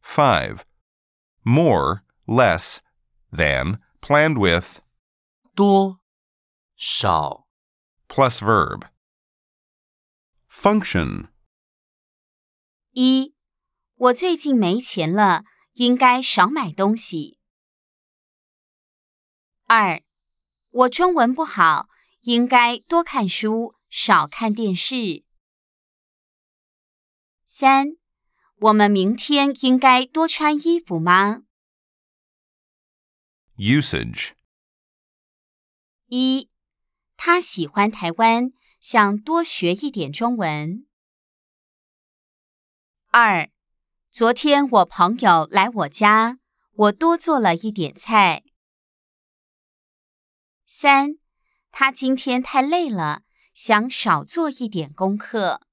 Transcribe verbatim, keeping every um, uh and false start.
five. More, less, than, planned with, 多、少、 plus verb. Function. 一，我最近没钱了，应该少买东西。二，我中文不好，应该多看书，少看电视。三，我们明天应该多穿衣服吗？ Usage. 一，他喜欢台湾，想多学一点中文。二，昨天我朋友来我家，我多做了一点菜。三，他今天太累了，想少做一点功课。